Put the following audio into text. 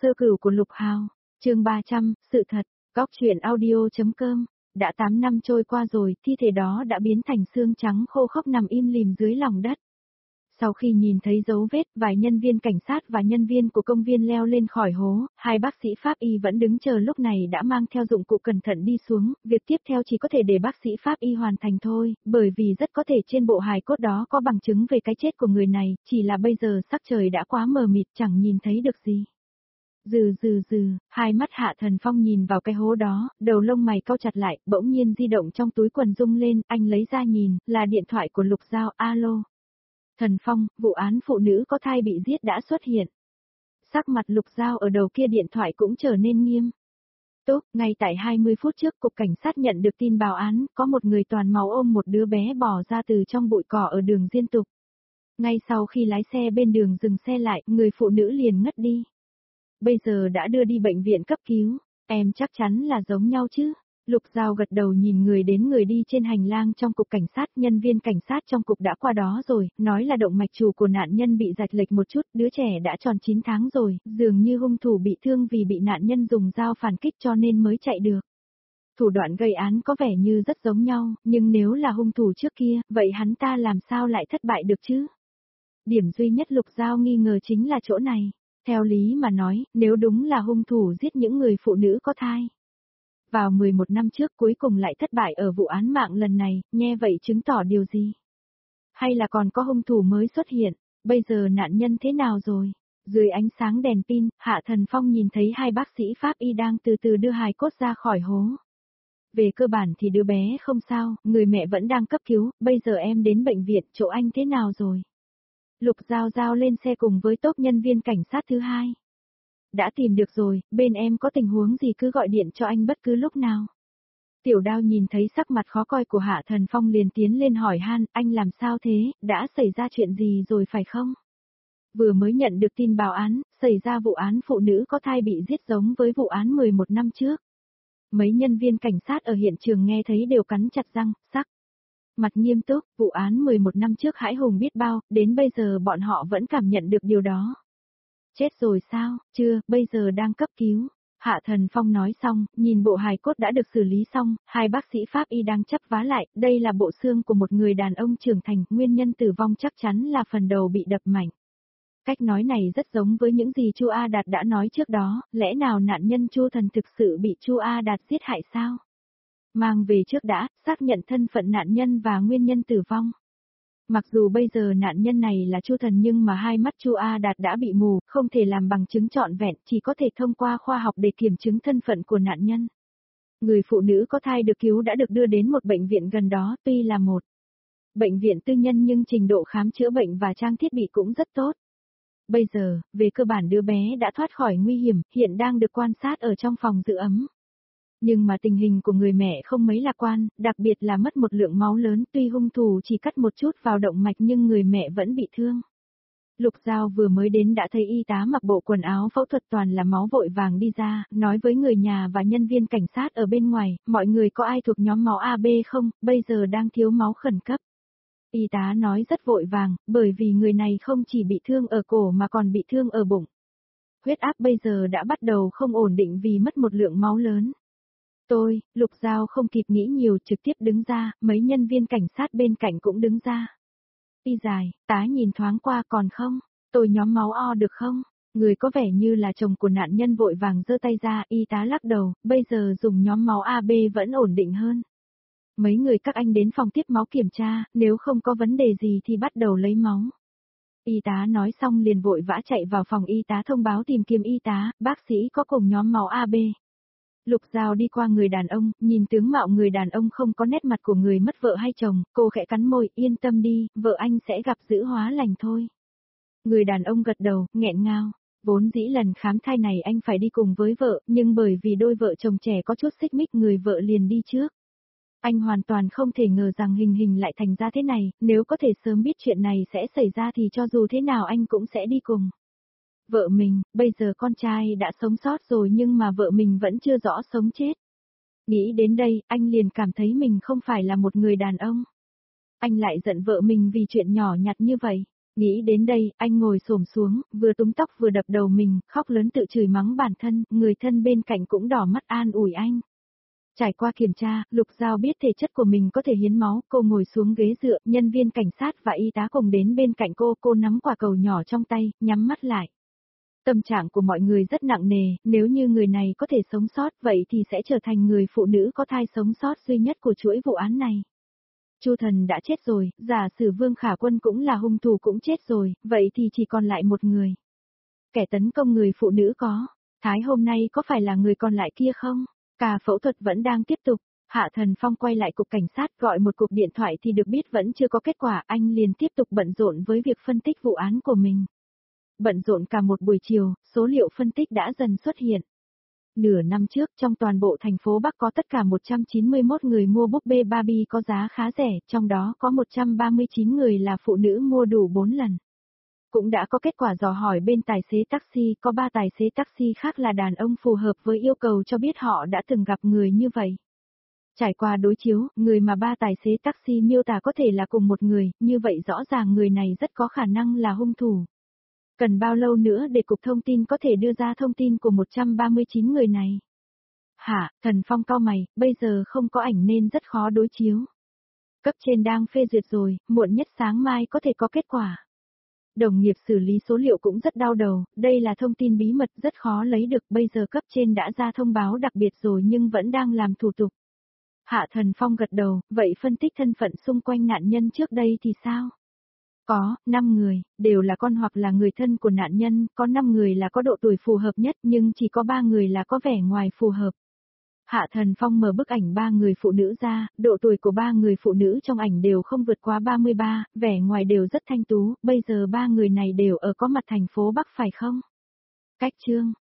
Sơ cửu của Lục Hào, chương 300, sự thật, góc truyện audio.com. Đã 8 năm trôi qua rồi, thi thể đó đã biến thành xương trắng khô khốc nằm im lìm dưới lòng đất. Sau khi nhìn thấy dấu vết, vài nhân viên cảnh sát và nhân viên của công viên leo lên khỏi hố, hai bác sĩ pháp y vẫn đứng chờ lúc này đã mang theo dụng cụ cẩn thận đi xuống, việc tiếp theo chỉ có thể để bác sĩ pháp y hoàn thành thôi, bởi vì rất có thể trên bộ hài cốt đó có bằng chứng về cái chết của người này, chỉ là bây giờ sắc trời đã quá mờ mịt chẳng nhìn thấy được gì. Hai mắt Hạ Thần Phong nhìn vào cái hố đó, đầu lông mày cau chặt lại, bỗng nhiên di động trong túi quần rung lên, anh lấy ra nhìn, là điện thoại của Lục Giao, alo. Thần Phong, vụ án phụ nữ có thai bị giết đã xuất hiện. Sắc mặt Lục Giao ở đầu kia điện thoại cũng trở nên nghiêm. Tốt, ngay tại 20 phút trước cục cảnh sát nhận được tin báo án, có một người toàn máu ôm một đứa bé bò ra từ trong bụi cỏ ở đường Diên Tục. Ngay sau khi lái xe bên đường dừng xe lại, người phụ nữ liền ngất đi. Bây giờ đã đưa đi bệnh viện cấp cứu, em chắc chắn là giống nhau chứ. Lục Giao gật đầu nhìn người đến người đi trên hành lang trong cục cảnh sát, nhân viên cảnh sát trong cục đã qua đó rồi, nói là động mạch chủ của nạn nhân bị rạch lệch một chút, đứa trẻ đã tròn 9 tháng rồi, dường như hung thủ bị thương vì bị nạn nhân dùng dao phản kích cho nên mới chạy được. Thủ đoạn gây án có vẻ như rất giống nhau, nhưng nếu là hung thủ trước kia, vậy hắn ta làm sao lại thất bại được chứ? Điểm duy nhất Lục Giao nghi ngờ chính là chỗ này. Theo lý mà nói, nếu đúng là hung thủ giết những người phụ nữ có thai. Vào 11 năm trước cuối cùng lại thất bại ở vụ án mạng lần này, nghe vậy chứng tỏ điều gì? Hay là còn có hung thủ mới xuất hiện, bây giờ nạn nhân thế nào rồi? Dưới ánh sáng đèn pin, Hạ Thần Phong nhìn thấy hai bác sĩ pháp y đang từ từ đưa hài cốt ra khỏi hố. Về cơ bản thì đứa bé không sao, người mẹ vẫn đang cấp cứu, bây giờ em đến bệnh viện, chỗ anh thế nào rồi? Lục Giao lên xe cùng với tốp nhân viên cảnh sát thứ hai. Đã tìm được rồi, bên em có tình huống gì cứ gọi điện cho anh bất cứ lúc nào. Tiểu Đao nhìn thấy sắc mặt khó coi của Hạ Thần Phong liền tiến lên hỏi han, anh làm sao thế, đã xảy ra chuyện gì rồi phải không? Vừa mới nhận được tin báo án, xảy ra vụ án phụ nữ có thai bị giết giống với vụ án 11 năm trước. Mấy nhân viên cảnh sát ở hiện trường nghe thấy đều cắn chặt răng, sắc mặt nghiêm túc, vụ án 11 năm trước hãi hùng biết bao, đến bây giờ bọn họ vẫn cảm nhận được điều đó. Chết rồi sao, chưa, bây giờ đang cấp cứu. Hạ Thần Phong nói xong, nhìn bộ hài cốt đã được xử lý xong, hai bác sĩ pháp y đang chắp vá lại, đây là bộ xương của một người đàn ông trưởng thành, nguyên nhân tử vong chắc chắn là phần đầu bị đập mạnh. Cách nói này rất giống với những gì Chu A Đạt đã nói trước đó, lẽ nào nạn nhân Chu Thần thực sự bị Chu A Đạt giết hại sao? Mang về trước đã, xác nhận thân phận nạn nhân và nguyên nhân tử vong. Mặc dù bây giờ nạn nhân này là Chu Thần nhưng mà hai mắt Chu A Đạt đã bị mù, không thể làm bằng chứng trọn vẹn, chỉ có thể thông qua khoa học để kiểm chứng thân phận của nạn nhân. Người phụ nữ có thai được cứu đã được đưa đến một bệnh viện gần đó, tuy là một bệnh viện tư nhân nhưng trình độ khám chữa bệnh và trang thiết bị cũng rất tốt. Bây giờ, về cơ bản đứa bé đã thoát khỏi nguy hiểm, hiện đang được quan sát ở trong phòng giữ ấm. Nhưng mà tình hình của người mẹ không mấy lạc quan, đặc biệt là mất một lượng máu lớn, tuy hung thủ chỉ cắt một chút vào động mạch nhưng người mẹ vẫn bị thương. Lục Giao vừa mới đến đã thấy y tá mặc bộ quần áo phẫu thuật toàn là máu vội vàng đi ra, nói với người nhà và nhân viên cảnh sát ở bên ngoài, mọi người có ai thuộc nhóm máu AB không, bây giờ đang thiếu máu khẩn cấp. Y tá nói rất vội vàng, bởi vì người này không chỉ bị thương ở cổ mà còn bị thương ở bụng. Huyết áp bây giờ đã bắt đầu không ổn định vì mất một lượng máu lớn. Lục Giao không kịp nghĩ nhiều trực tiếp đứng ra, mấy nhân viên cảnh sát bên cạnh cũng đứng ra. Y dài, tá nhìn thoáng qua còn không, tôi nhóm máu O được không? Người có vẻ như là chồng của nạn nhân vội vàng giơ tay ra, y tá lắc đầu, bây giờ dùng nhóm máu AB vẫn ổn định hơn. Mấy người các anh đến phòng tiếp máu kiểm tra, nếu không có vấn đề gì thì bắt đầu lấy máu. Y tá nói xong liền vội vã chạy vào phòng y tá thông báo tìm kiếm y tá, bác sĩ có cùng nhóm máu AB. Lục Giao đi qua người đàn ông, nhìn tướng mạo người đàn ông không có nét mặt của người mất vợ hay chồng, cô khẽ cắn môi, yên tâm đi, vợ anh sẽ gặp dữ hóa lành thôi. Người đàn ông gật đầu, nghẹn ngào, vốn dĩ lần khám thai này anh phải đi cùng với vợ, nhưng bởi vì đôi vợ chồng trẻ có chút xích mích người vợ liền đi trước. Anh hoàn toàn không thể ngờ rằng hình lại thành ra thế này, nếu có thể sớm biết chuyện này sẽ xảy ra thì cho dù thế nào anh cũng sẽ đi cùng. Vợ mình, bây giờ con trai đã sống sót rồi nhưng mà vợ mình vẫn chưa rõ sống chết. Nghĩ đến đây, anh liền cảm thấy mình không phải là một người đàn ông. Anh lại giận vợ mình vì chuyện nhỏ nhặt như vậy. Nghĩ đến đây, anh ngồi xổm xuống, vừa túm tóc vừa đập đầu mình, khóc lớn tự chửi mắng bản thân, người thân bên cạnh cũng đỏ mắt an ủi anh. Trải qua kiểm tra, Lục Giao biết thể chất của mình có thể hiến máu, cô ngồi xuống ghế dựa, nhân viên cảnh sát và y tá cùng đến bên cạnh cô nắm quả cầu nhỏ trong tay, nhắm mắt lại. Tâm trạng của mọi người rất nặng nề, nếu như người này có thể sống sót vậy thì sẽ trở thành người phụ nữ có thai sống sót duy nhất của chuỗi vụ án này. Chu Thần đã chết rồi, giả sử Vương Khả Quân cũng là hung thủ cũng chết rồi, vậy thì chỉ còn lại một người. Kẻ tấn công người phụ nữ có, Thái hôm nay có phải là người còn lại kia không? Cả phẫu thuật vẫn đang tiếp tục, Hạ Thần Phong quay lại cục cảnh sát gọi một cuộc điện thoại thì được biết vẫn chưa có kết quả, anh liền tiếp tục bận rộn với việc phân tích vụ án của mình. Bận rộn cả một buổi chiều, số liệu phân tích đã dần xuất hiện. Nửa năm trước, trong toàn bộ thành phố Bắc có tất cả 191 người mua búp bê Barbie có giá khá rẻ, trong đó có 139 người là phụ nữ mua đủ 4 lần. Cũng đã có kết quả dò hỏi bên tài xế taxi, có 3 tài xế taxi khác là đàn ông phù hợp với yêu cầu cho biết họ đã từng gặp người như vậy. Trải qua đối chiếu, người mà 3 tài xế taxi miêu tả có thể là cùng một người, như vậy rõ ràng người này rất có khả năng là hung thủ. Cần bao lâu nữa để cục thông tin có thể đưa ra thông tin của 139 người này? Hả, Thần Phong cau mày, bây giờ không có ảnh nên rất khó đối chiếu. Cấp trên đang phê duyệt rồi, muộn nhất sáng mai có thể có kết quả. Đồng nghiệp xử lý số liệu cũng rất đau đầu, đây là thông tin bí mật rất khó lấy được, bây giờ cấp trên đã ra thông báo đặc biệt rồi nhưng vẫn đang làm thủ tục. Hạ Thần Phong gật đầu, vậy phân tích thân phận xung quanh nạn nhân trước đây thì sao? Có, 5 người, đều là con hoặc là người thân của nạn nhân, có 5 người là có độ tuổi phù hợp nhất nhưng chỉ có 3 người là có vẻ ngoài phù hợp. Hạ Thần Phong mở bức ảnh 3 người phụ nữ ra, độ tuổi của 3 người phụ nữ trong ảnh đều không vượt quá 33, vẻ ngoài đều rất thanh tú, bây giờ 3 người này đều ở có mặt thành phố Bắc phải không? Cách chương